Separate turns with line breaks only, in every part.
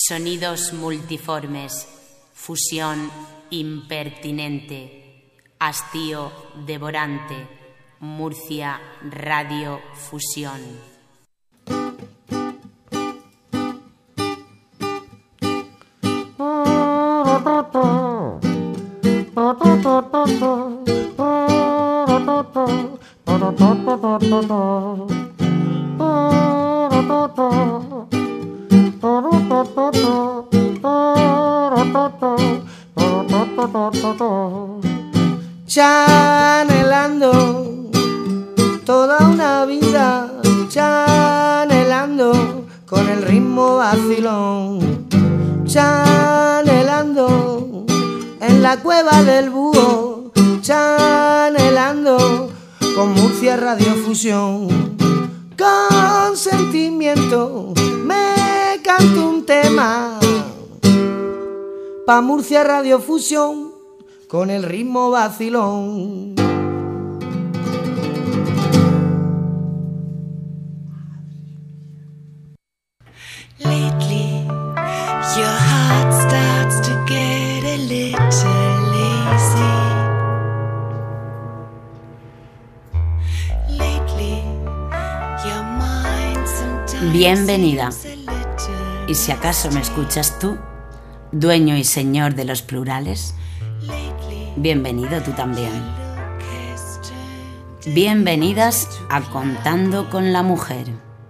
Sonidos multiformes, fusión impertinente, hastío devorante, Murcia Radio Fusión.
Chanelando toda una vida, chanelando con el ritmo vacilón, chanelando en la cueva del búho, chanelando con Murcia Radio Fusión. Con sentimiento me canto un tema pa' Murcia Radio Fusión con el ritmo vacilón.
Lately, your heart starts to get a little lazy. Lately, your mind sometimes
Bienvenida.
seems a little.
Y si acaso me escuchas tú, dueño y señor de los plurales, bienvenido tú también. Bienvenidas a Contando con la Mujer.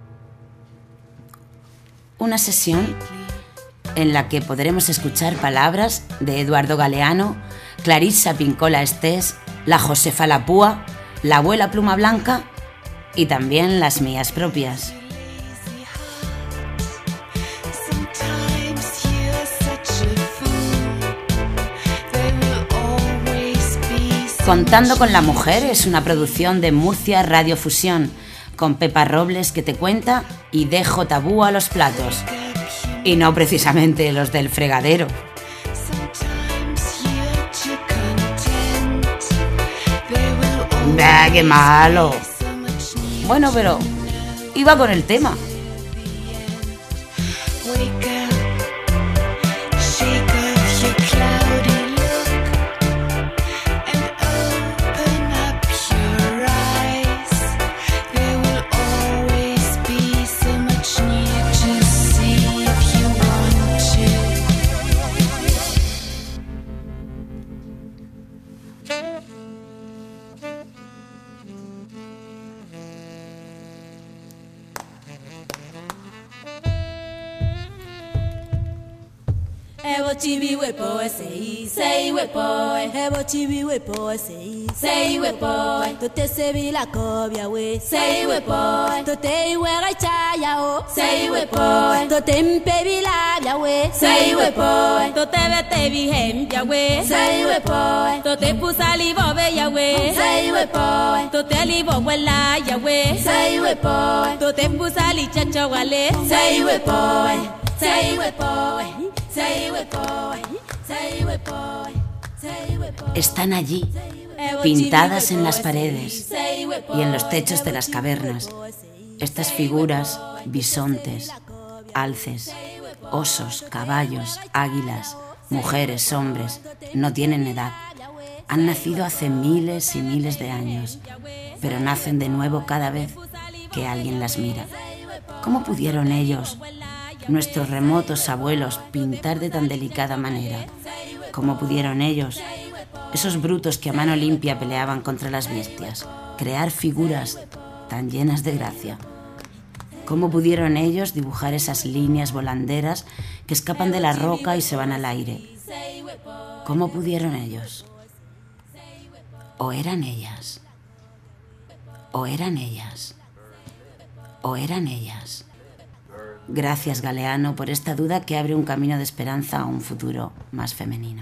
Una sesión en la que podremos escuchar palabras de Eduardo Galeano, Clarissa Pincola Estés, la Josefa Lapúa, la abuela Pluma Blanca y también las mías propias. Contando con la Mujer es una producción de Murcia Radio Fusión, con Pepa Robles que te cuenta y dejo tabú a los platos. Y no precisamente los del fregadero. ¡Bah, qué malo! Bueno, pero iba con el tema.
Chibi wepo sei wepo hebo chibi wepo sei wepo to te sebi la cobia we sei wepo to te wera chaya o sei wepo to te mpebi la ya we sei wepo to te vete bihem ya we sei wepo to te pusali bobe ya we sei wepo to te libo wela ya we sei wepo to te pusali chacha wale sei wepo sei wepo.
Están allí, pintadas en las paredes y en los techos de las cavernas, estas figuras, bisontes, alces, osos, caballos, águilas, mujeres, hombres, no tienen edad. Han nacido hace miles y miles de años, pero nacen de nuevo cada vez que alguien las mira. ¿Cómo pudieron ellos, nuestros remotos abuelos, pintar de tan delicada manera? ¿Cómo pudieron ellos, esos brutos que a mano limpia peleaban contra las bestias, crear figuras tan llenas de gracia? ¿Cómo pudieron ellos dibujar esas líneas volanderas que escapan de la roca y se van al aire? ¿Cómo pudieron ellos? ¿O eran ellas? ¿O eran ellas? ¿O eran ellas? Gracias, Galeano, por esta duda que abre un camino de esperanza a un futuro más femenino.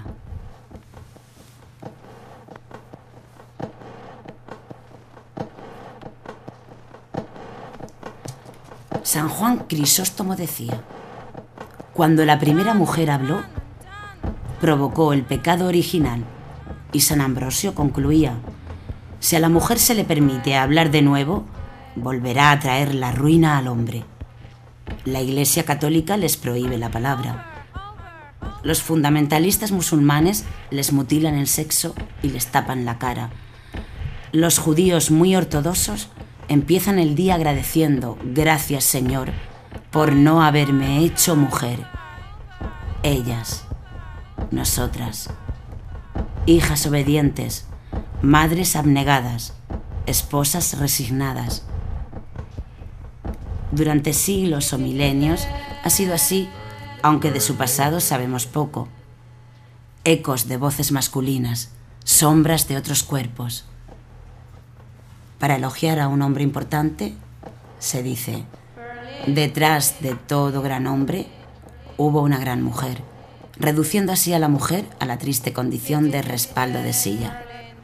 San Juan Crisóstomo decía: cuando la primera mujer habló, provocó el pecado original. Y San Ambrosio concluía: si a la mujer se le permite hablar de nuevo, volverá a traer la ruina al hombre. La Iglesia Católica les prohíbe la palabra. Los fundamentalistas musulmanes les mutilan el sexo y les tapan la cara. Los judíos muy ortodoxos empiezan el día agradeciendo: gracias, Señor, por no haberme hecho mujer. Ellas, nosotras, hijas obedientes, madres abnegadas, esposas resignadas. Durante siglos o milenios ha sido así, aunque de su pasado sabemos poco. Ecos de voces masculinas, sombras de otros cuerpos. Para elogiar a un hombre importante, se dice: detrás de todo gran hombre hubo una gran mujer, reduciendo así a la mujer a la triste condición de respaldo de silla.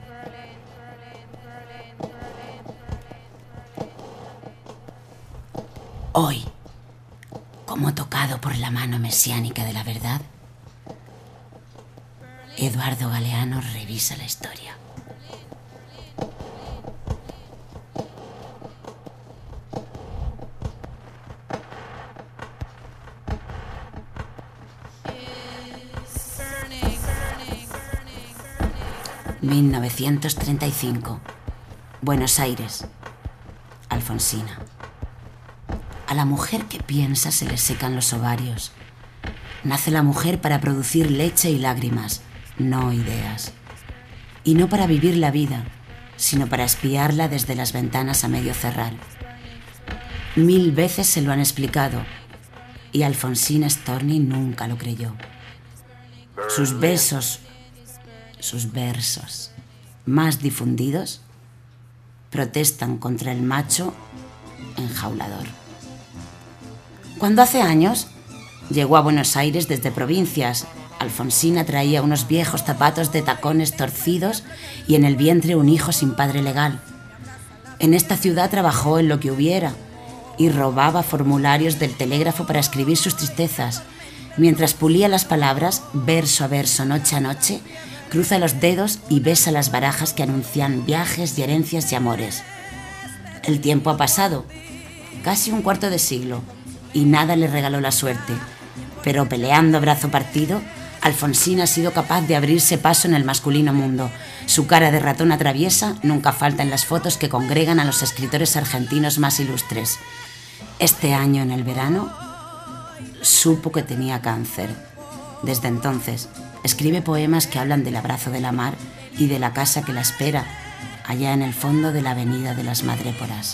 Hoy, como tocado por la mano mesiánica de la verdad, Eduardo Galeano revisa la historia. ...1935... Buenos Aires... Alfonsina. A la mujer que piensa se le secan los ovarios. Nace la mujer para producir leche y lágrimas, no ideas. Y no para vivir la vida, sino para espiarla desde las ventanas a medio cerrar. 1000 veces se lo han explicado, y Alfonsina Storni nunca lo creyó. Sus besos, sus versos más difundidos protestan contra el macho enjaulador. Cuando hace años llegó a Buenos Aires desde provincias, Alfonsina traía unos viejos zapatos de tacones torcidos y en el vientre un hijo sin padre legal. En esta ciudad trabajó en lo que hubiera y robaba formularios del telégrafo para escribir sus tristezas. Mientras pulía las palabras, verso a verso, noche a noche, cruza los dedos y besa las barajas que anuncian viajes y herencias y amores. El tiempo ha pasado, casi un cuarto de siglo, y nada le regaló la suerte. Pero peleando a brazo partido, Alfonsina ha sido capaz de abrirse paso en el masculino mundo. Su cara de ratona traviesa nunca falta en las fotos que congregan a los escritores argentinos más ilustres. Este año, en el verano, supo que tenía cáncer. Desde entonces, escribe poemas que hablan del abrazo de la mar y de la casa que la espera, allá en el fondo de la avenida de las Madréporas.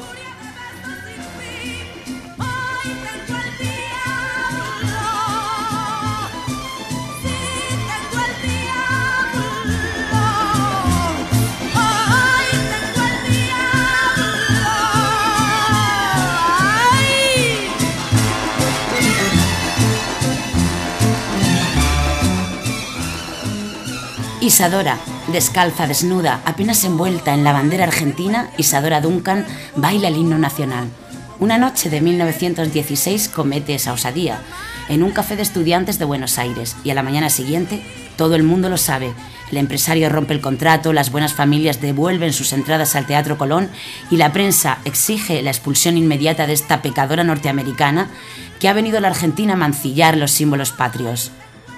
Isadora, descalza, desnuda, apenas envuelta en la bandera argentina, Isadora Duncan baila el himno nacional. Una noche de 1916 comete esa osadía en un café de estudiantes de Buenos Aires y a la mañana siguiente todo el mundo lo sabe. El empresario rompe el contrato, las buenas familias devuelven sus entradas al Teatro Colón y la prensa exige la expulsión inmediata de esta pecadora norteamericana que ha venido a la Argentina a mancillar los símbolos patrios.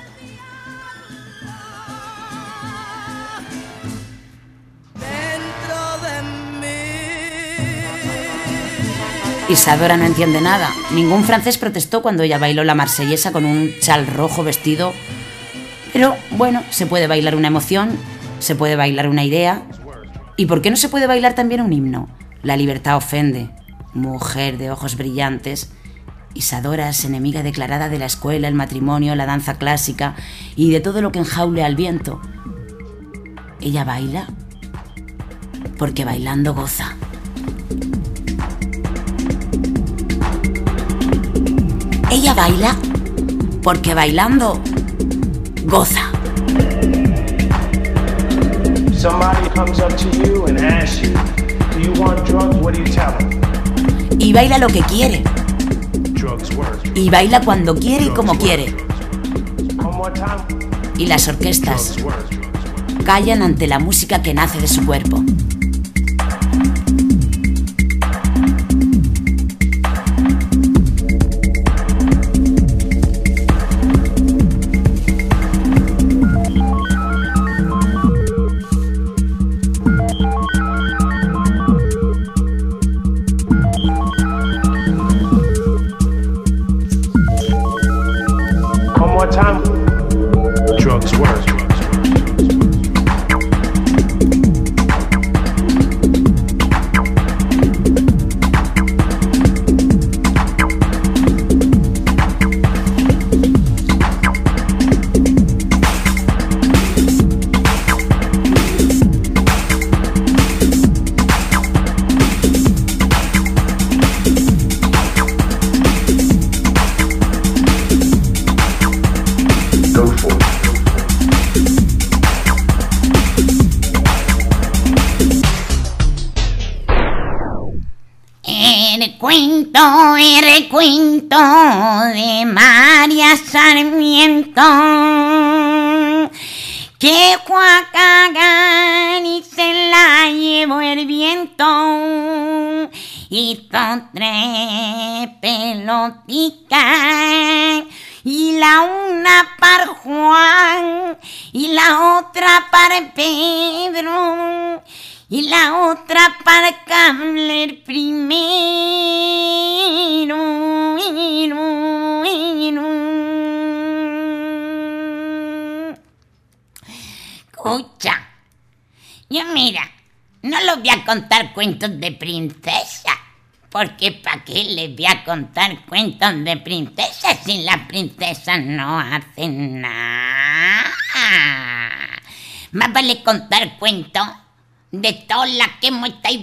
Isadora no entiende nada. Ningún francés protestó cuando ella bailó la marsellesa con un chal rojo vestido. Pero bueno, se puede bailar una emoción, se puede bailar una idea. ¿Y por qué no se puede bailar también un himno? La libertad ofende. Mujer de ojos brillantes. Isadora es enemiga declarada de la escuela, el matrimonio, la danza clásica y de todo lo que enjaule al viento. Ella baila porque bailando goza. Ella baila porque bailando goza. Y baila lo que quiere. Y baila cuando quiere y como quiere. Y las orquestas callan ante la música que nace de su cuerpo.
more time. Drugs work.
El cuento de María Sarmiento, que fue a cagar y se la llevó el viento, hizo 3 pelotitas, y la una para Juan, y la otra para Pedro, y la otra para cable el primero. Escucha, yo mira, no les voy a contar cuentos de princesa, porque ¿para qué les voy a contar cuentos de princesa si las princesas no hacen nada? Más vale contar cuentos de todas las que hemos estado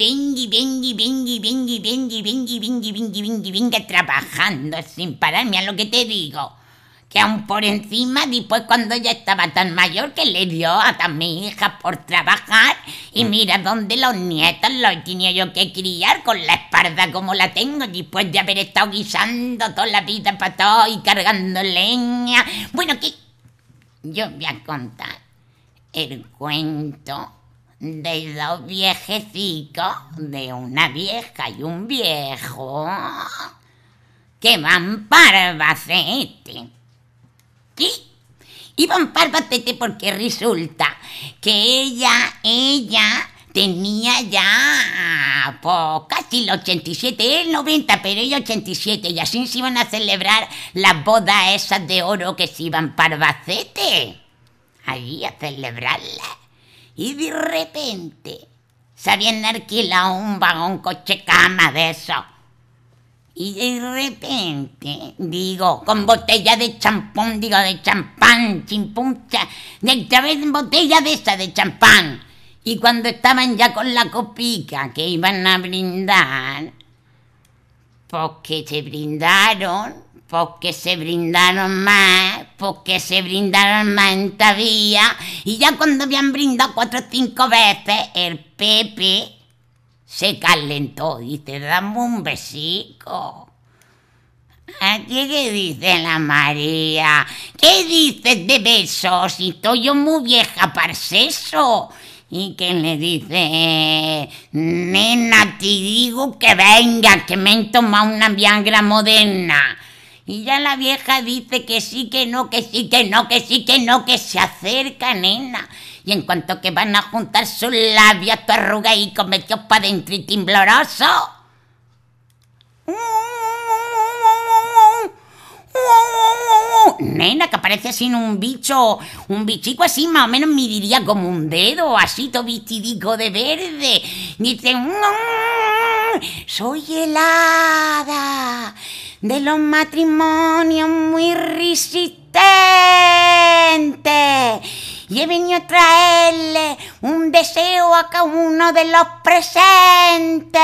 venga trabajando sin pararme, a lo que te digo, que aún por encima, después cuando ya estaba tan mayor, que le dio a mi hija por trabajar, y mira dónde los nietos los he tenido yo que criar con la espalda como la tengo, después de haber estado guisando toda la vida para todo y cargando leña. Bueno, que yo voy a contar el cuento de 2 viejecicos, de una vieja y un viejo, que van para Albacete. ¿Sí? Y van para Albacete porque resulta que ella tenía ya pues, casi los 87, él 90, pero ella 87, y así se iban a celebrar las bodas esas de oro que se iban para Albacete, allí a celebrarlas. Y de repente se habían alquilado un vagón coche cama de eso. Y de repente, digo, con botella de champán, de champán, chimpuncha, de vez botella de esa de champán. Y cuando estaban ya con la copica que iban a brindar, porque se brindaron más en esta vía, y ya cuando habían brindado 4 o 5 veces, el Pepe se calentó, dice, dame un besico. Aquí, ¿qué dice la María? ¿Qué dices de besos? Si estoy yo muy vieja para eso. Y que le dice, nena, te digo que venga, que me he tomado una Viagra moderna. Y ya la vieja dice que sí, que no, que sí, que no, que sí, que no, que se acerca, nena. Y en cuanto que van a juntar sus labios, tu arrugadico metidos para dentro y tembloroso. Nena, que parece así un bichico así, más o menos me diría como un dedo, así todo vestidico de verde. Dice, soy helada de los matrimonios muy resistentes, y he venido a traerle un deseo a cada uno de los presentes.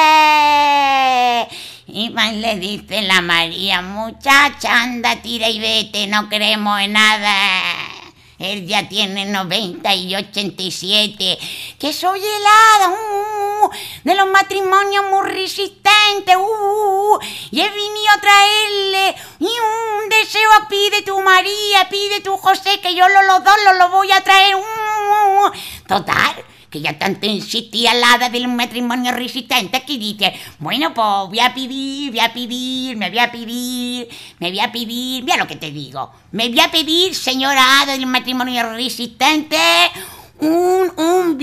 Y más le dice la María, muchacha, anda, tira y vete, no creemos en nada. Él ya tiene 90 y 87. Que soy helada, de los matrimonios muy resistentes, y he venido a traerle un deseo a pide tu María, pide tu José, que yo los dos los voy a traer. Total, que ya tanto insistía la hada del matrimonio resistente que dice, bueno, pues me voy a pedir, mira lo que te digo, me voy a pedir, señora hada del matrimonio resistente, un un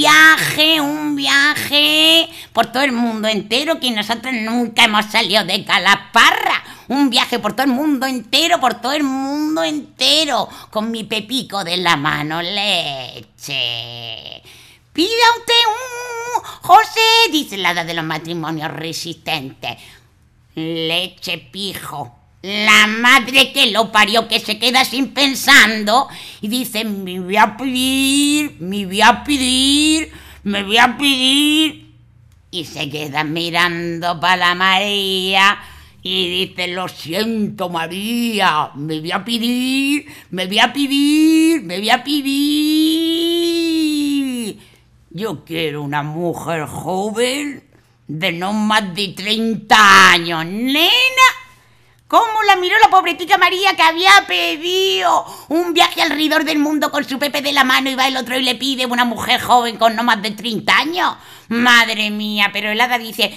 viaje por todo el mundo entero, que nosotros nunca hemos salido de Calaparra. Un viaje por todo el mundo entero, con mi Pepico de la mano. Leche. Pida usted un José, dice la hada de los matrimonios resistentes. Leche, pijo. La madre que lo parió, que se queda sin pensando y dice, me voy a pedir. Y se queda mirando para la María y dice, lo siento, María, me voy a pedir. Yo quiero una mujer joven de no más de 30 años, nena. ¿Cómo la miró la pobretica María, que había pedido un viaje alrededor del mundo con su Pepe de la mano, y va el otro y le pide una mujer joven con no más de 30 años? Madre mía, pero el hada dice...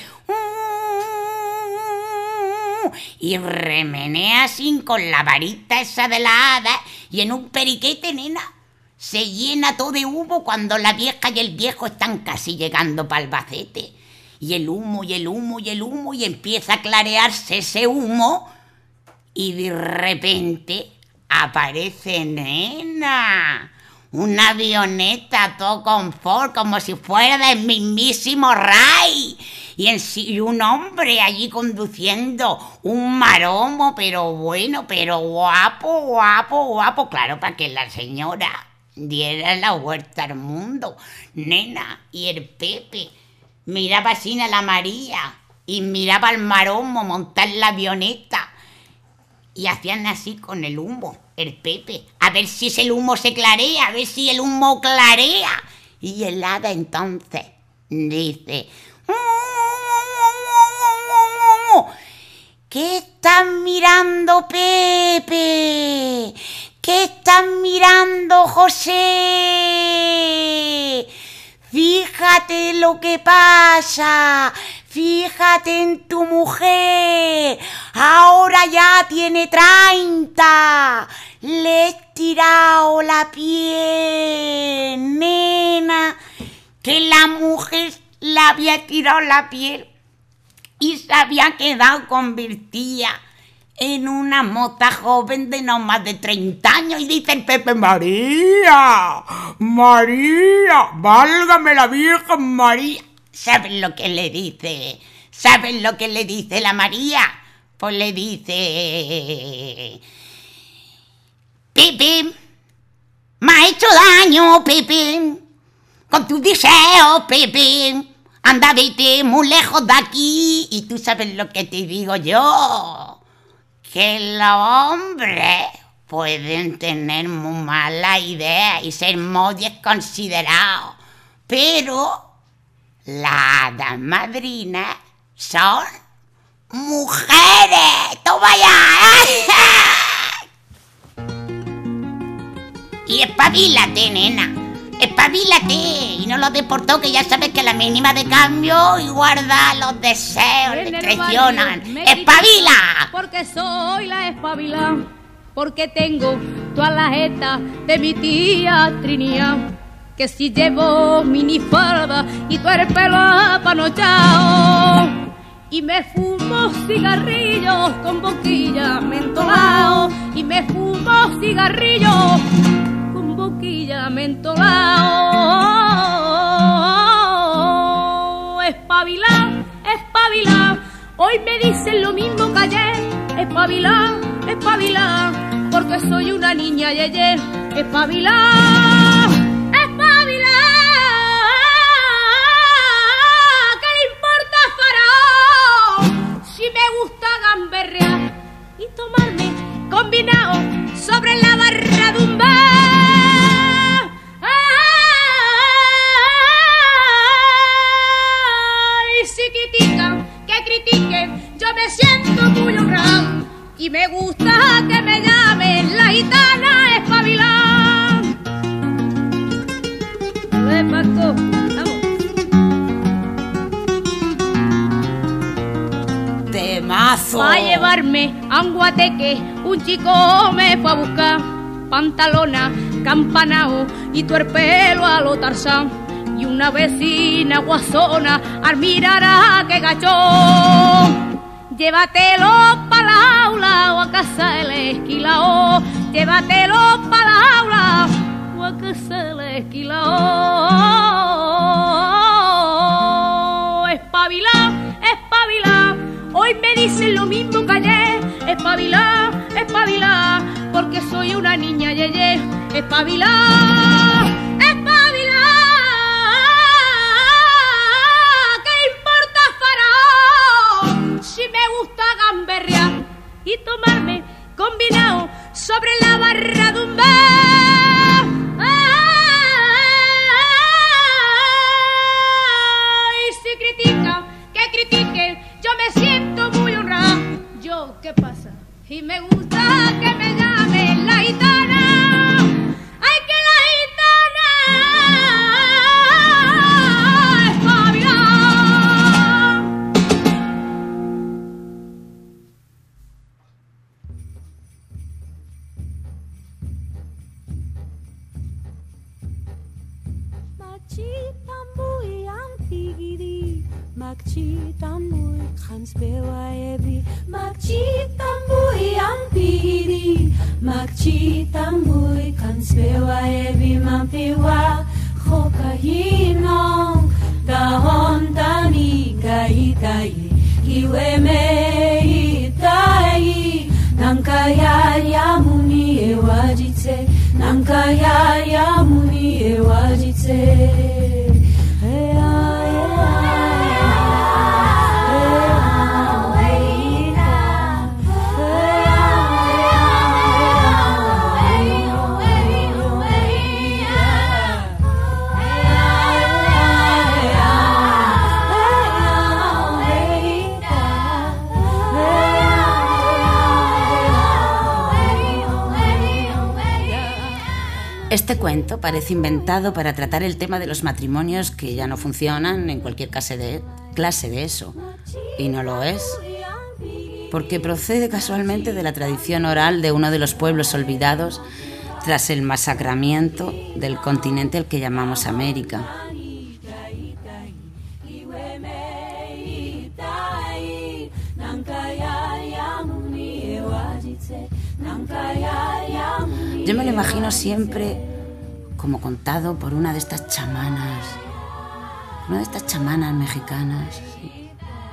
y remenea así con la varita esa de la hada, y en un periquete, nena, se llena todo de humo cuando la vieja y el viejo están casi llegando para Albacete. Y el humo, y empieza a clarearse ese humo, y de repente aparece, nena, una avioneta todo confort, como si fuera del mismísimo Ray, y un hombre allí conduciendo un maromo, pero bueno, pero guapo, claro, para que la señora diera la vuelta al mundo, nena. Y el Pepe miraba así a la María y miraba al maromo montar la avioneta, y hacían así con el humo, el Pepe, a ver si el humo se clarea, y el hada entonces dice, ¿qué estás mirando, Pepe? ¿Qué estás mirando, José? Fíjate lo que pasa, fíjate en tu mujer, ahora ya tiene 30, le he tirado la piel, nena, que la mujer le había tirado la piel y se había quedado convertida en una mota joven de no más de 30 años. Y dice el Pepe, María, válgame la Virgen María. ¿Saben lo que le dice? La María? Pues le dice, Pepe, me ha hecho daño, Pepe, con tus deseos, Pepe. Anda, vete muy lejos de aquí. Y tú sabes lo que te digo yo, que los hombres pueden tener muy mala idea y ser muy desconsiderados, pero las hadas madrinas son mujeres. ¡Toma ya! Y espabilate, nena. Espabilate y no lo des por todo, que ya sabes que la mínima de cambio y guarda los deseos, le traicionan. ¡Espabila!
Porque soy la espabila, porque tengo todas las jetas de mi tía Trinidad, que si llevo minifalda y todo el pelo apanochao, y me fumo cigarrillos con boquilla mentolao, y me fumo cigarrillos boquilla mentolao. Espabila, hoy me dicen lo mismo que ayer. Espabila, porque soy una niña yeye. Espabila, ¿qué le importa, faraón? Si me gusta gamberrear y tomarme combinado sobre la barra de un bar. Yo me siento muy honrado y me gusta que me llamen la gitana espabilada. Paco, vamos.
Temazo.
Va a llevarme a un guateque, un chico me fue a buscar pantalona, campanao y tu pelo a lo Tarzán. Y
y una vecina guasona al mirar a que gachón. Llévatelo pa' la aula o a casa el esquilao. Llévatelo pa' la aula o a casa el esquilao. Espabila, espabila, hoy me dicen lo mismo que ayer. Espabila, espabila, porque soy una niña yeye. Espabila, espabila, ¿qué importa faraón? Si me gusta gamberrear y tomarme combinado sobre la barra de un bar. Y si critican, que critiquen, yo me siento muy honrada. Yo, ¿qué pasa? Y me gusta que me llamen la gitana. ¡Ay, que la gitana es Fabiola!
Magchitamui khanspewa ebi Magchitamui ampiri Magchitamui khanspewa ebi Mampiwa khokahinong Dahon tani kaitai Iweme itai Nankaya yamuni ewajitse Nankaya yamuni ewajitse
Este cuento parece inventado para tratar el tema de los matrimonios que ya no funcionan en cualquier clase de eso. Y no lo es, porque procede casualmente de la tradición oral de uno de los pueblos olvidados tras el masacramiento del continente al que llamamos América. Yo me lo imagino siempre como contado por una de estas chamanas mexicanas. ¿Sí?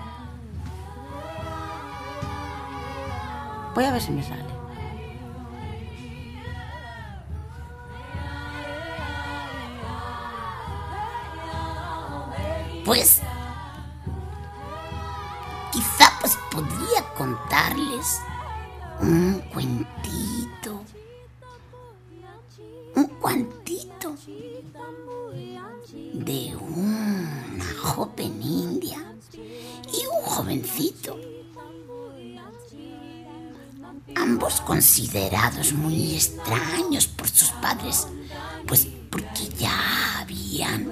Voy a ver si me sale.
Pues quizá pues podría contarles un cuantito de una joven india y un jovencito, ambos considerados muy extraños por sus padres, pues porque ya habían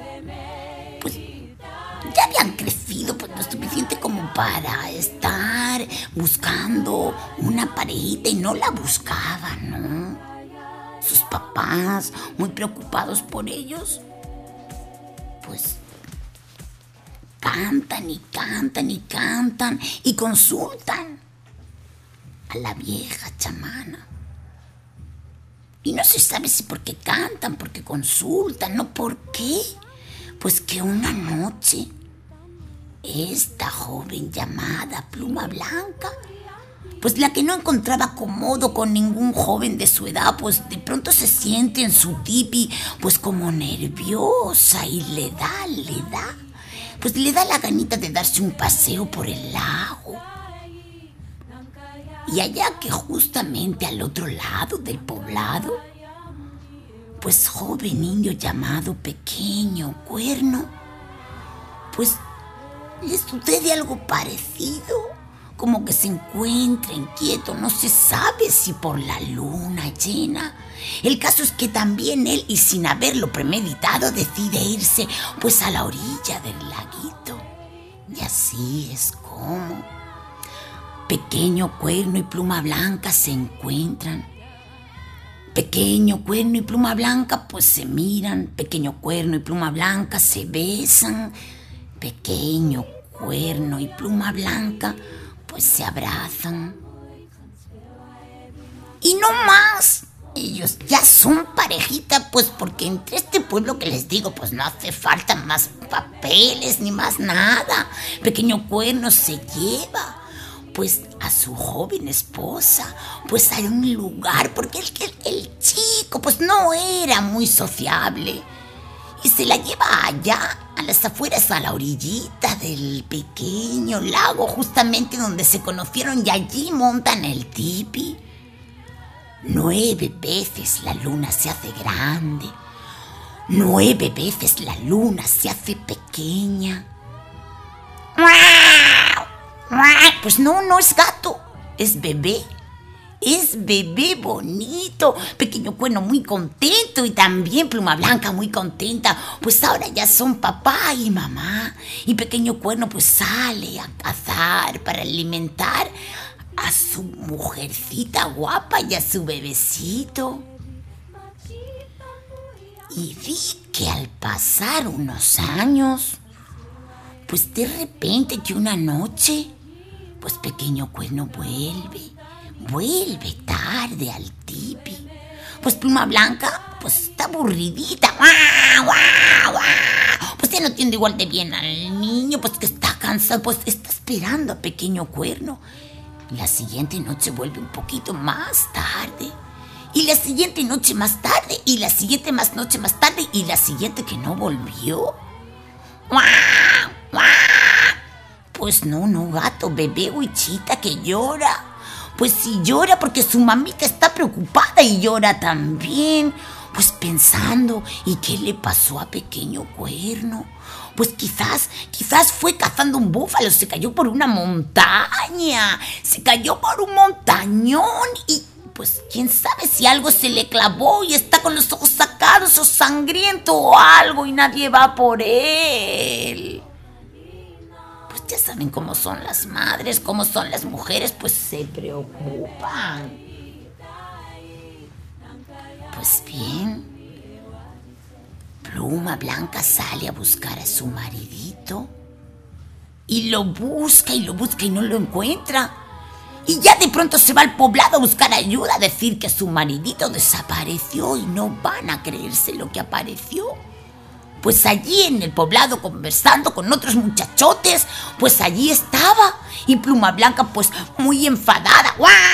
crecido pues lo suficiente como para estar buscando una parejita y no la buscaban, ¿no? Sus papás, muy preocupados por ellos, pues cantan y consultan a la vieja chamana. Y no se sabe si porque cantan, porque consultan, no por qué. Pues que una noche esta joven llamada Pluma Blanca, pues la que no encontraba acomodo con ningún joven de su edad, pues de pronto se siente en su tipi pues como nerviosa y le da la ganita de darse un paseo por el lago. Y allá que justamente al otro lado del poblado, pues joven indio llamado Pequeño Cuerno, pues le sucede algo parecido, como que se encuentra inquieto, no se sabe si por la luna llena. El caso es que también él, y sin haberlo premeditado, decide irse pues a la orilla del laguito. Y así es como Pequeño Cuerno y Pluma Blanca se encuentran Pequeño Cuerno y Pluma Blanca pues se miran, Pequeño Cuerno y Pluma Blanca se besan, Pequeño Cuerno y Pluma Blanca pues se abrazan. Y no más, ellos ya son parejita, pues porque entre este pueblo que les digo pues no hace falta más papeles ni más nada. Pequeño Cuerno se lleva pues a su joven esposa pues a un lugar, porque el chico pues no era muy sociable, y se la lleva allá a las afueras, a la orillita del pequeño lago, justamente donde se conocieron, y allí montan el tipi. 9 veces la luna se hace grande, 9 veces la luna se hace pequeña. Pues no es gato, es bebé. Es bebé bonito. Pequeño Cuerno muy contento, y también Pluma Blanca muy contenta, pues ahora ya son papá y mamá. Y Pequeño Cuerno pues sale a cazar para alimentar a su mujercita guapa y a su bebecito. Y vi que al pasar unos años, pues de repente que una noche, pues Pequeño Cuerno vuelve tarde al tipi. Pues Pluma Blanca pues está aburridita, pues ya no atiende igual de bien al niño, pues que está cansado, pues está esperando a Pequeño Cuerno. La siguiente noche vuelve un poquito más tarde, y la siguiente noche más tarde, y la siguiente noche más tarde, y la siguiente que no volvió. Pues no, gato, bebé, huichita que llora. Pues sí llora porque su mamita está preocupada y llora también, pues pensando, ¿y qué le pasó a Pequeño Cuerno? Pues quizás fue cazando un búfalo, se cayó por una montaña, se cayó por un montañón, y pues quién sabe si algo se le clavó y está con los ojos sacados o sangriento o algo, y nadie va por él. Pues ya saben cómo son las madres, cómo son las mujeres, pues se preocupan. Pues bien, Pluma Blanca sale a buscar a su maridito, y lo busca y no lo encuentra. Y ya de pronto se va al poblado a buscar ayuda, a decir que su maridito desapareció, y no van a creerse lo que apareció. Pues allí en el poblado, conversando con otros muchachotes, pues allí estaba. Y Pluma Blanca pues muy enfadada.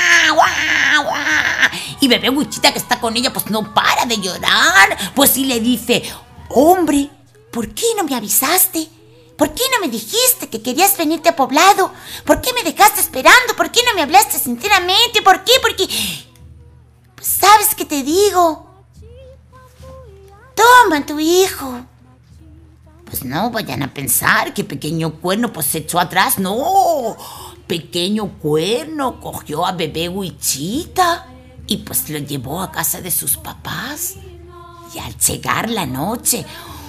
Y bebé Huichita, que está con ella, pues no para de llorar. Pues sí le dice: hombre, ¿por qué no me avisaste? ¿Por qué no me dijiste que querías venirte a poblado? ¿Por qué me dejaste esperando? ¿Por qué no me hablaste sinceramente? ¿Por qué? Porque... pues ¿sabes qué te digo? Toma a tu hijo. Pues no vayan a pensar que Pequeño Cuerno pues se echó atrás. No, Pequeño Cuerno cogió a bebé Huichita y pues lo llevó a casa de sus papás. Y al llegar la noche,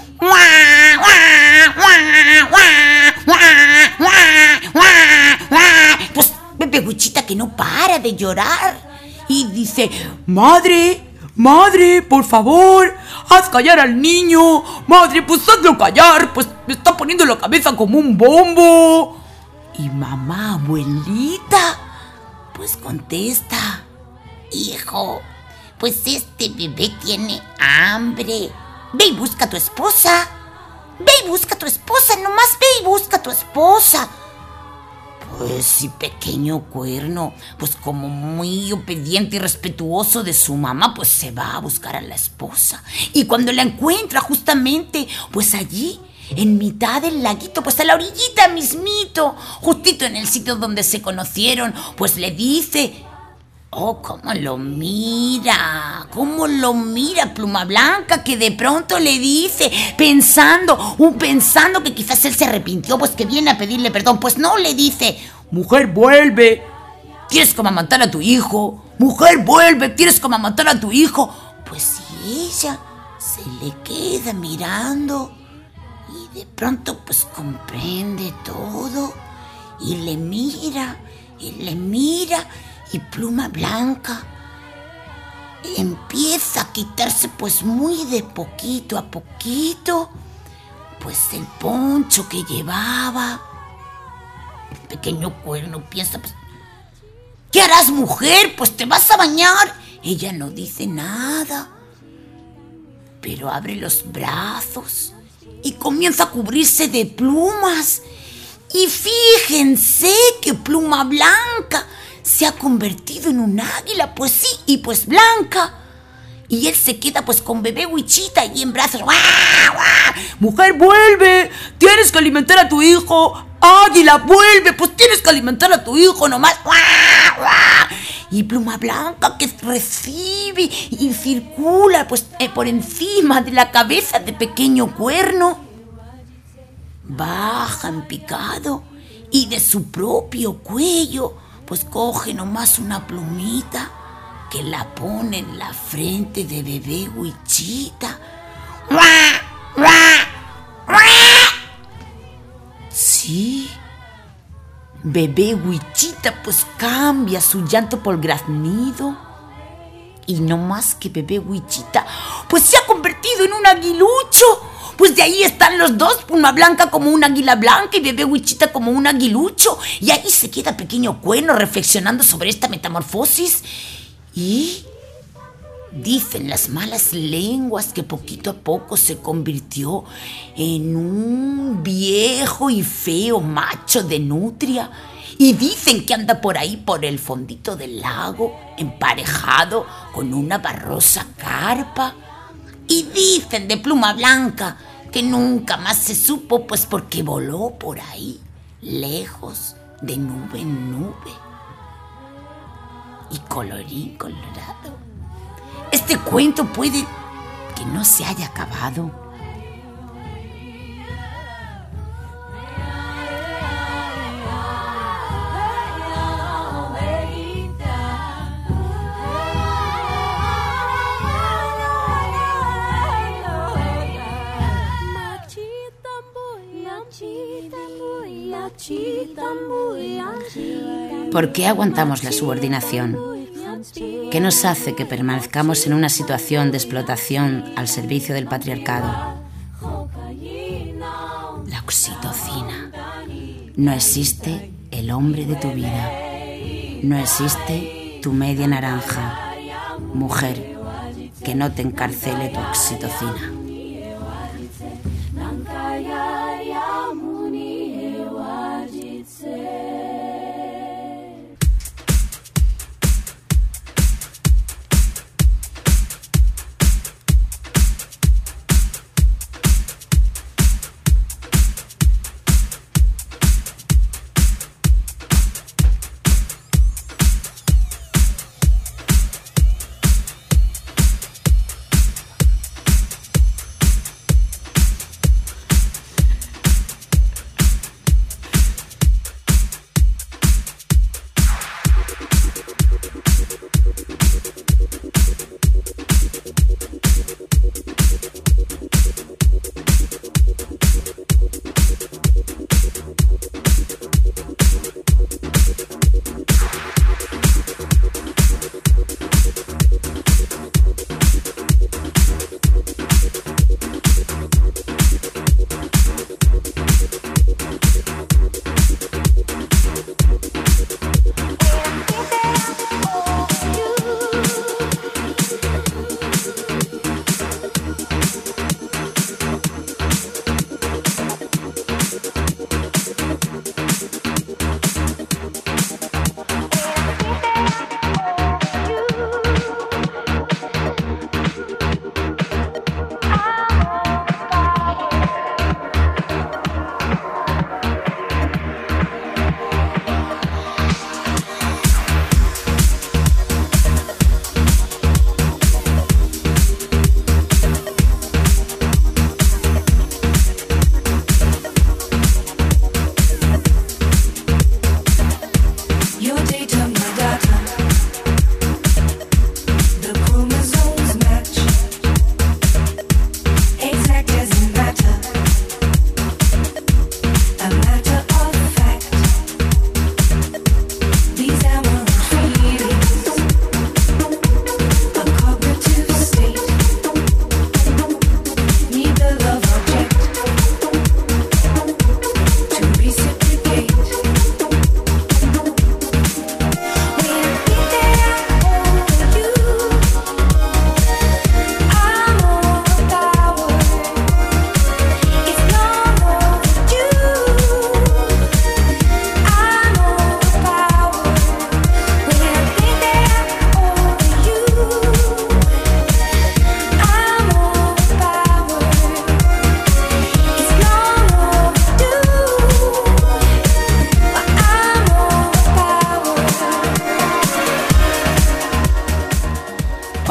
pues bebé Huichita, que no para de llorar, y dice: Madre, por favor, haz callar al niño. Madre, pues hazlo callar, pues me está poniendo la cabeza como un bombo. Y mamá, abuelita, pues contesta: hijo, pues este bebé tiene hambre. Ve y busca a tu esposa. Nomás ve y busca a tu esposa. Pues sí, Pequeño Cuerno, pues como muy obediente y respetuoso de su mamá, pues se va a buscar a la esposa. Y cuando la encuentra justamente, pues allí, en mitad del laguito, pues a la orillita mismito, justito en el sitio donde se conocieron, pues le dice... Oh, cómo lo mira Pluma Blanca, que de pronto le dice, pensando que quizás él se arrepintió, pues que viene a pedirle perdón. Pues no, le dice: mujer, vuelve, tienes que amamantar a tu hijo. Mujer, vuelve, tienes que amamantar a tu hijo. Pues si ella se le queda mirando, y de pronto pues comprende todo, y le mira, y Pluma Blanca empieza a quitarse pues muy de poquito a poquito pues el poncho que llevaba. El pequeño cuerno piensa, pues, ¿qué harás, mujer? Pues te vas a bañar. Ella no dice nada, pero abre los brazos y comienza a cubrirse de plumas. Y fíjense que Pluma Blanca se ha convertido en un águila, pues sí, y pues blanca. Y él se queda pues con bebé Huichita ahí en brazos. ¡Guau, guau! Mujer, vuelve, tienes que alimentar a tu hijo. Águila, vuelve, pues tienes que alimentar a tu hijo nomás. ¡Guau, guau! Y Pluma Blanca que recibe y circula pues por encima de la cabeza de Pequeño Cuerno. Baja en picado y de su propio cuello pues coge nomás una plumita que la pone en la frente de bebé Huichita. ¡Guau, guau, guau! Sí, bebé Huichita pues cambia su llanto por graznido. Y no más que bebé Huichita pues se ha convertido en un aguilucho. Pues de ahí están los dos, Pluma Blanca como un águila blanca y bebé Huichita como un aguilucho. Y ahí se queda Pequeño Cuerno reflexionando sobre esta metamorfosis. Y dicen las malas lenguas que poquito a poco se convirtió en un viejo y feo macho de nutria. Y dicen que anda por ahí por el fondito del lago, emparejado con una barrosa carpa. Y dicen de Pluma Blanca que nunca más se supo, pues porque voló por ahí, lejos, de nube en nube. Y colorín colorado, este cuento puede que no se haya acabado. ¿Por qué aguantamos la subordinación? ¿Qué nos hace que permanezcamos en una situación de explotación al servicio del patriarcado? La oxitocina. No existe el hombre de tu vida. No existe tu media naranja. Mujer, que no te encarcele tu oxitocina.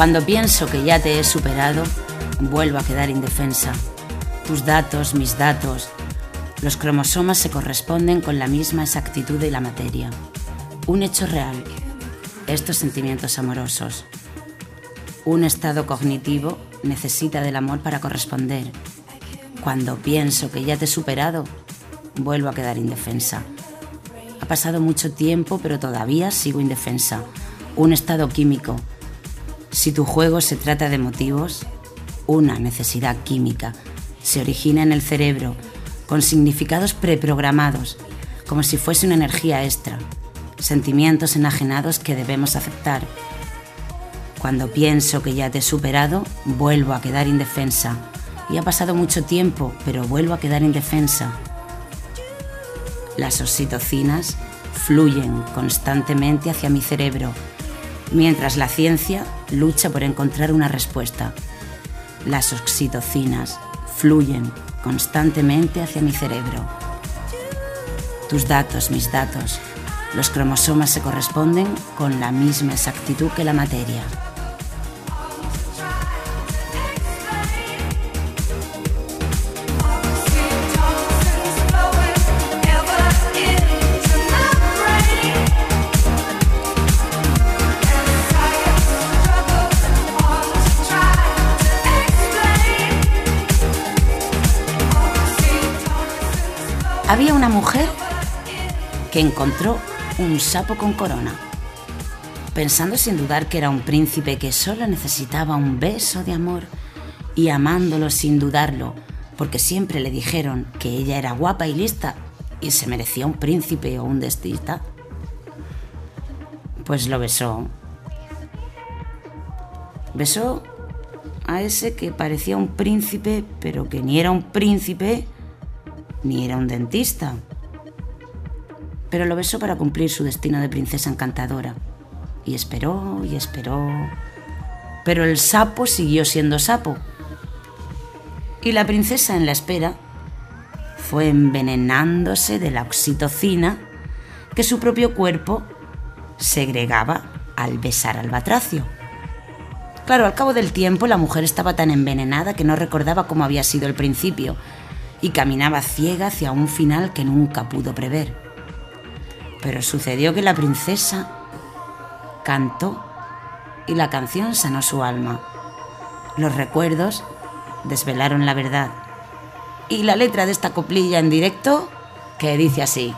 Cuando pienso que ya te he superado, vuelvo a quedar indefensa. Tus datos, mis datos, los cromosomas se corresponden con la misma exactitud de la materia. Un hecho real, estos sentimientos amorosos. Un estado cognitivo necesita del amor para corresponder. Cuando pienso que ya te he superado, vuelvo a quedar indefensa. Ha pasado mucho tiempo, pero todavía sigo indefensa. Un estado químico. Si tu juego se trata de motivos, una necesidad química se origina en el cerebro con significados preprogramados, como si fuese una energía extra, sentimientos enajenados que debemos aceptar. Cuando pienso que ya te he superado, vuelvo a quedar indefensa. Y ha pasado mucho tiempo, pero vuelvo a quedar indefensa. Las oxitocinas fluyen constantemente hacia mi cerebro, mientras la ciencia lucha por encontrar una respuesta. Las oxitocinas fluyen constantemente hacia mi cerebro. Tus datos, mis datos, los cromosomas se corresponden con la misma exactitud que la materia. Había una mujer que encontró un sapo con corona, pensando sin dudar que era un príncipe que solo necesitaba un beso de amor y amándolo sin dudarlo, porque siempre le dijeron que ella era guapa y lista y se merecía un príncipe o un dentista. Pues lo besó. Besó a ese que parecía un príncipe, pero que ni era un príncipe ni era un dentista. Pero lo besó para cumplir su destino de princesa encantadora. Y esperó y esperó. Pero el sapo siguió siendo sapo. Y la princesa, en la espera, fue envenenándose de la oxitocina que su propio cuerpo segregaba al besar al batracio. Claro, al cabo del tiempo la mujer estaba tan envenenada que no recordaba cómo había sido el principio y caminaba ciega hacia un final que nunca pudo prever. Pero sucedió que la princesa cantó y la canción sanó su alma. Los recuerdos desvelaron la verdad. Y la letra de esta coplilla en directo, que dice así: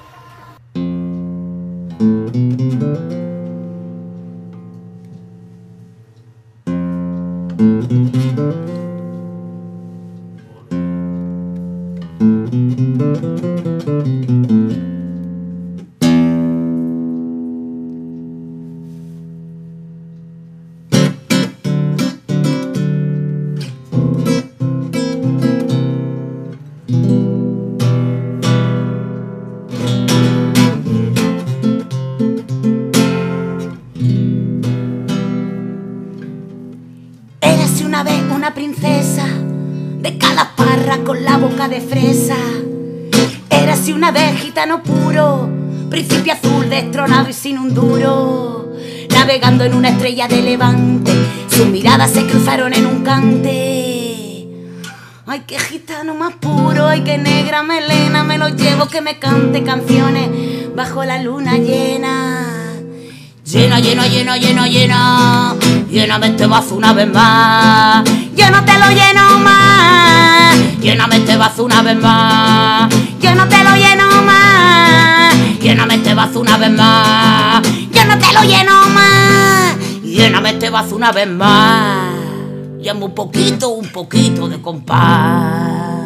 Érase una vez una princesa de calaparra con la boca de fresa. Érase una vez gitano puro, príncipe azul destronado y sin un duro. Navegando en una estrella de levante, sus miradas se cruzaron en un cante. Ay, qué gitano más puro, ay, qué negra melena, me lo llevo que me cante canciones bajo la luna llena. Llena, llena, llena, llena, llena, lléname este vaso una vez más. Yo no te lo lleno más. Lléname este vaso una vez más. Yo no te lo lleno más. Lléname este vaso una vez más. Yo no te lo lleno más. Lléname este vaso una vez más. Llamo un poquito de compás.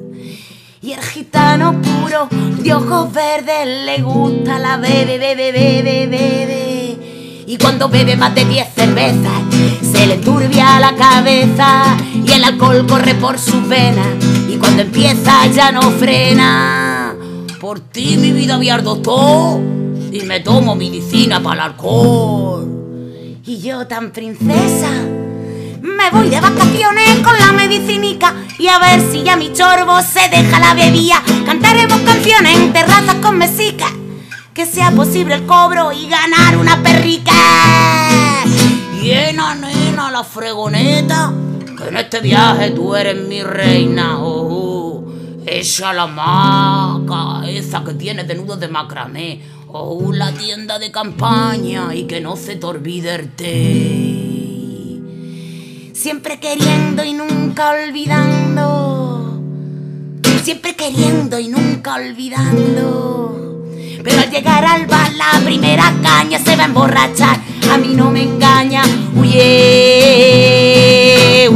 Y el gitano puro de ojos verdes le gusta la bebe, bebe, bebe, bebe. Y cuando bebe más de 10 cervezas se le turbia la cabeza y el alcohol corre por sus venas y cuando empieza ya no frena. Por ti mi vida voy al doctor y me tomo medicina para el alcohol. Y yo tan princesa me voy de vacaciones con la medicinica y a ver si ya mi chorbo se deja la bebida. Cantaremos canciones en terrazas con mesicas, que sea posible el cobro y ganar una perrica. Llena, la fregoneta, que en este viaje tú eres mi reina. Echa la hamaca, esa que tienes de nudos de macramé. La tienda de campaña y que no se te olvide el té. Siempre queriendo y nunca olvidando. Siempre queriendo y nunca olvidando. Pero al llegar al bar la primera caña se va a emborrachar. A mí no me engaña. Huye,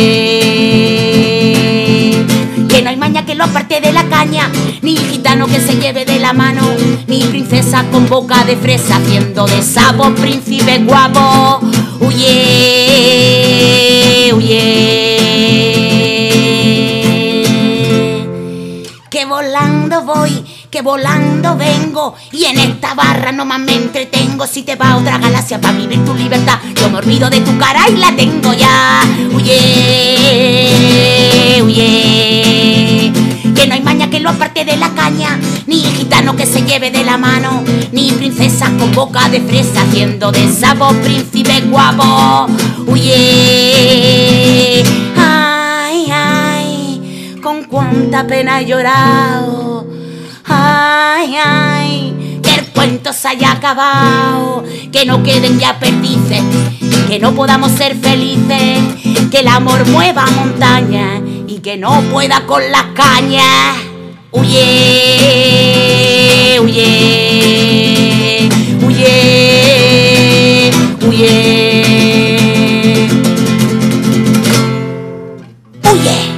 huye. Que no hay maña que lo aparte de la caña, ni gitano que se lleve de la mano, ni princesa con boca de fresa haciendo de sapo príncipe guapo. Huye, huye. Que volando voy, que volando vengo, y en esta barra no más me entretengo. Si te va a otra galaxia para vivir tu libertad, yo me olvido de tu cara y la tengo ya. Huye, huye. Que no hay maña que lo aparte de la caña, ni gitano que se lleve de la mano, ni princesa con boca de fresa haciendo de sapo príncipe guapo. Huye. Ay, ay, con cuánta pena he llorado. Ay, ay, que el cuento se haya acabado, que no queden ya perdices, que no podamos ser felices, que el amor mueva montañas y que no pueda con las cañas. Huye, huye, huye, huye, huye.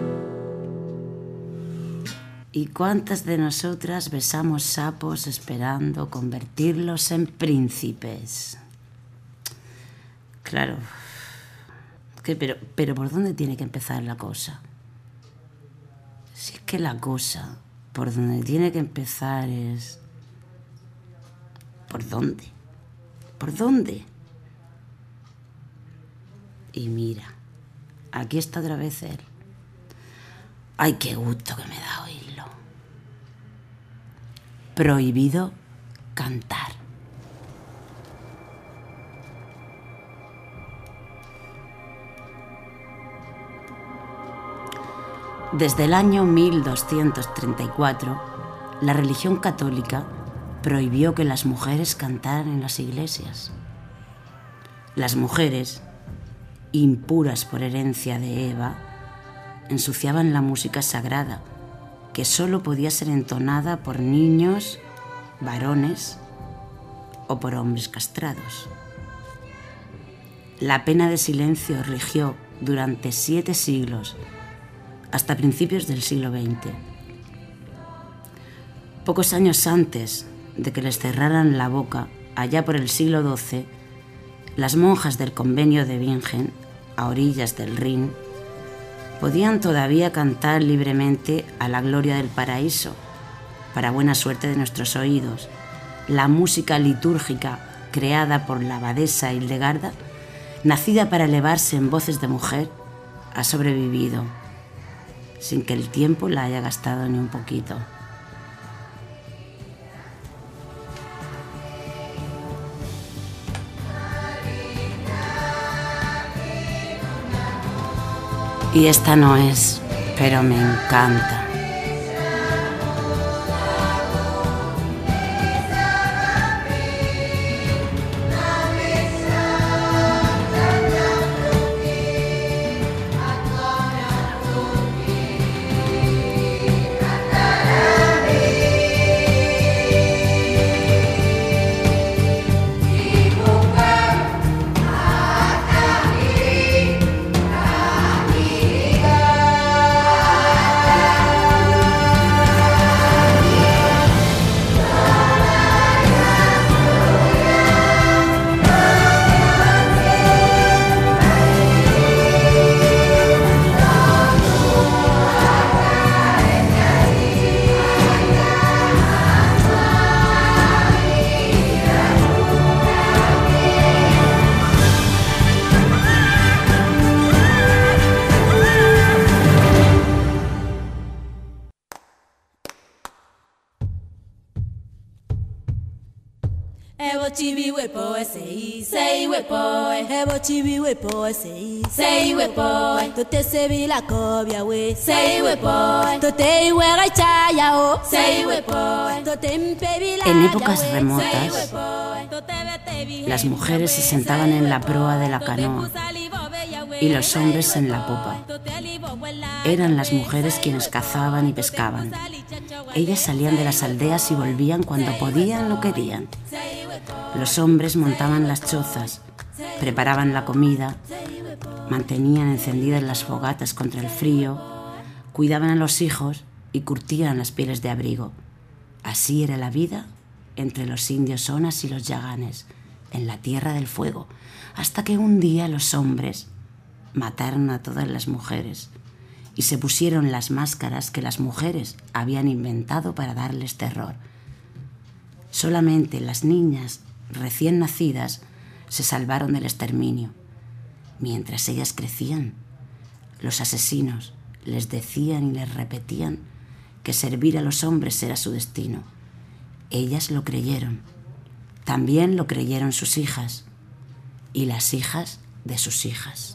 ¿Y cuántas de nosotras besamos sapos esperando convertirlos en príncipes? Claro. Pero ¿por dónde tiene que empezar la cosa? Si es que la cosa por donde tiene que empezar es... ¿Por dónde? ¿Por dónde? Y mira, aquí está otra vez él. ¡Ay, qué gusto que me da oírlo! Prohibido cantar. Desde el año 1234, la religión católica prohibió que las mujeres cantaran en las iglesias. Las mujeres, impuras por herencia de Eva, ensuciaban la música sagrada, que solo podía ser entonada por niños, varones o por hombres castrados. La pena de silencio rigió durante 7 siglos, hasta principios del siglo XX. Pocos años antes de que les cerraran la boca, allá por el siglo XII, las monjas del convenio de Bingen, a orillas del Rin, podían todavía cantar libremente a la gloria del paraíso, para buena suerte de nuestros oídos. La música litúrgica creada por la abadesa Hildegarda, nacida para elevarse en voces de mujer, ha sobrevivido, sin que el tiempo la haya gastado ni un poquito. Y esta no es, pero me encanta.
Hebo chibi wepo sei, sei wepo. Hebo chibi wepo sei, sei wepo. Tote sebi la cobia we, sei wepo. Tote huega chaya o, sei wepo. Tote impebi la.
En épocas remotas, las mujeres se sentaban en la proa de la canoa y los hombres en la popa. Eran las mujeres quienes cazaban y pescaban. Ellas salían de las aldeas y volvían cuando podían o querían. Los hombres montaban las chozas, preparaban la comida, mantenían encendidas las fogatas contra el frío, cuidaban a los hijos y curtían las pieles de abrigo. Así era la vida entre los indios Onas y los Yaganes, en la Tierra del Fuego, hasta que un día los hombres mataron a todas las mujeres y se pusieron las máscaras que las mujeres habían inventado para darles terror. Solamente las niñas recién nacidas se salvaron del exterminio. Mientras ellas crecían, los asesinos les decían y les repetían que servir a los hombres era su destino. Ellas lo creyeron. También lo creyeron sus hijas y las hijas de sus hijas.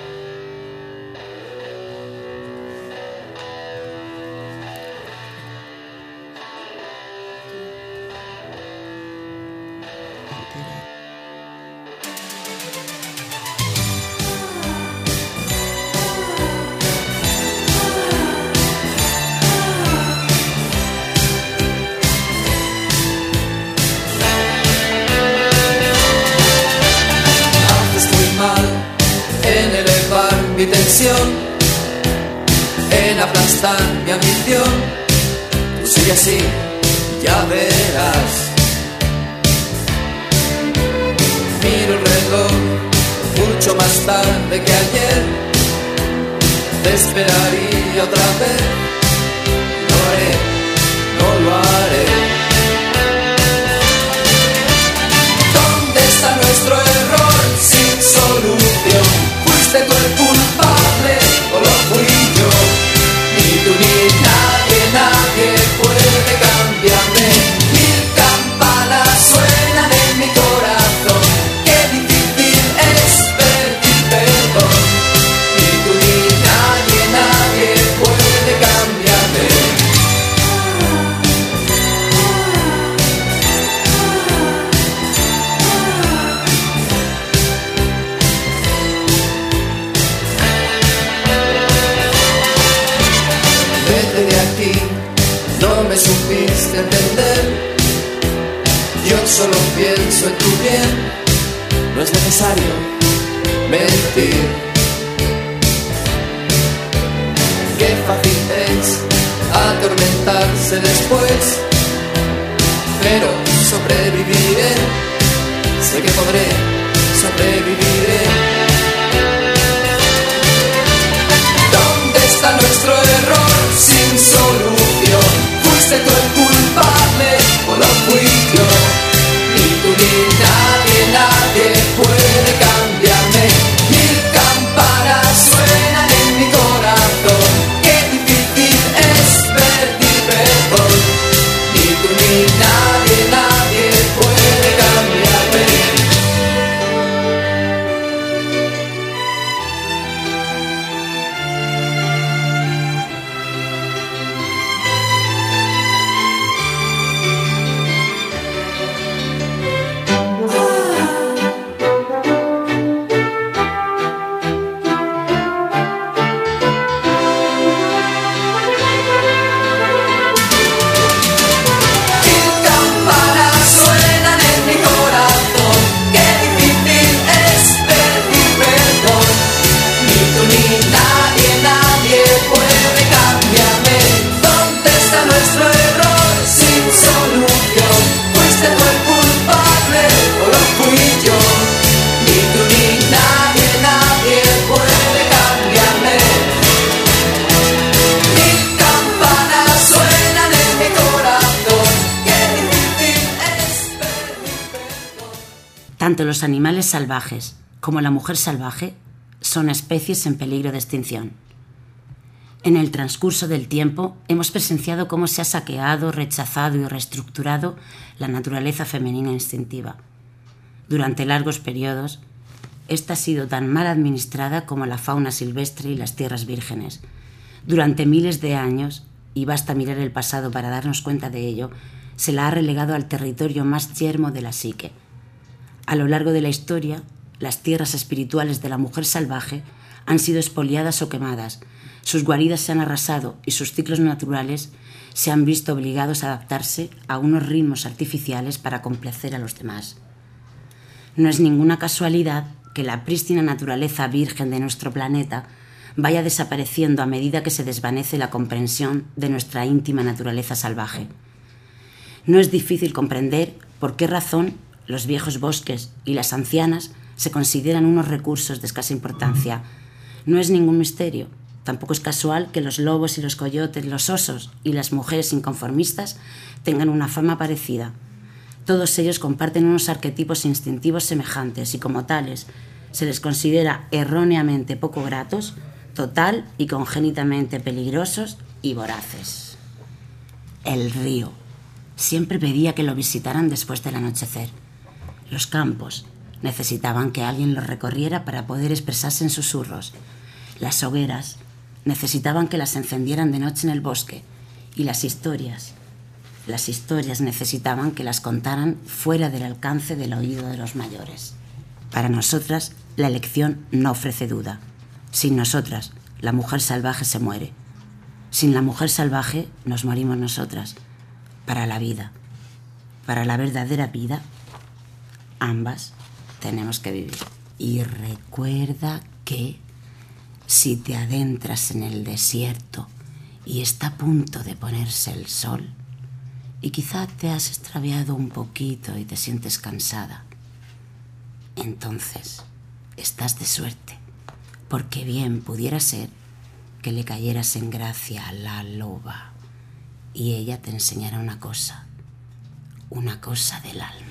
Mi tensión, en aplastar mi ambición. Tú sigue así, ya verás. Miro el reloj, mucho más tarde que ayer. Te esperaría otra vez. No haré, no lo haré. ¿Dónde está nuestro error sin solución? ¿Fuiste tú el culpable o lo fui yo? Ni tú ni nadie, nadie puede cambiarme. Mil campanas suenan en mi corazón. Qué difícil es pedir perdón. Ni tú ni nadie, nadie puede cambiarme. No me supiste entender. Yo solo pienso en tu bien. No es necesario mentir. Qué fácil es atormentarse después, pero sobreviviré. Sé que podré, sobreviviré. ¿Dónde está nuestro error sin solución? ¿Fuiste tú el culpable o lo fui yo? Ni tú ni nadie, nadie puede cambiarme. Mil campanas suenan en mi corazón. Qué difícil es pedir perdón. Ni tú ni nadie, nadie puede cambiarme.
Tanto los animales salvajes como la mujer salvaje son especies en peligro de extinción. En el transcurso del tiempo hemos presenciado cómo se ha saqueado, rechazado y reestructurado la naturaleza femenina instintiva. Durante largos periodos, esta ha sido tan mal administrada como la fauna silvestre y las tierras vírgenes. Durante miles de años, y basta mirar el pasado para darnos cuenta de ello, se la ha relegado al territorio más yermo de la psique. A lo largo de la historia, las tierras espirituales de la mujer salvaje han sido expoliadas o quemadas, sus guaridas se han arrasado y sus ciclos naturales se han visto obligados a adaptarse a unos ritmos artificiales para complacer a los demás. No es ninguna casualidad que la prístina naturaleza virgen de nuestro planeta vaya desapareciendo a medida que se desvanece la comprensión de nuestra íntima naturaleza salvaje. No es difícil comprender por qué razón los viejos bosques y las ancianas se consideran unos recursos de escasa importancia. No es ningún misterio. Tampoco es casual que los lobos y los coyotes, los osos y las mujeres inconformistas tengan una fama parecida. Todos ellos comparten unos arquetipos instintivos semejantes y como tales se les considera erróneamente poco gratos, total y congénitamente peligrosos y voraces. El río. Siempre pedía que lo visitaran después del anochecer. Los campos necesitaban que alguien los recorriera para poder expresarse en susurros. Las hogueras necesitaban que las encendieran de noche en el bosque y las historias necesitaban que las contaran fuera del alcance del oído de los mayores. Para nosotras, la elección no ofrece duda. Sin nosotras, la mujer salvaje se muere. Sin la mujer salvaje, nos morimos nosotras. Para la vida, para la verdadera vida, ambas tenemos que vivir. Y recuerda que si te adentras en el desierto y está a punto de ponerse el sol, y quizá te has extraviado un poquito y te sientes cansada, entonces estás de suerte, porque bien pudiera ser que le cayeras en gracia a la loba y ella te enseñara una cosa del alma.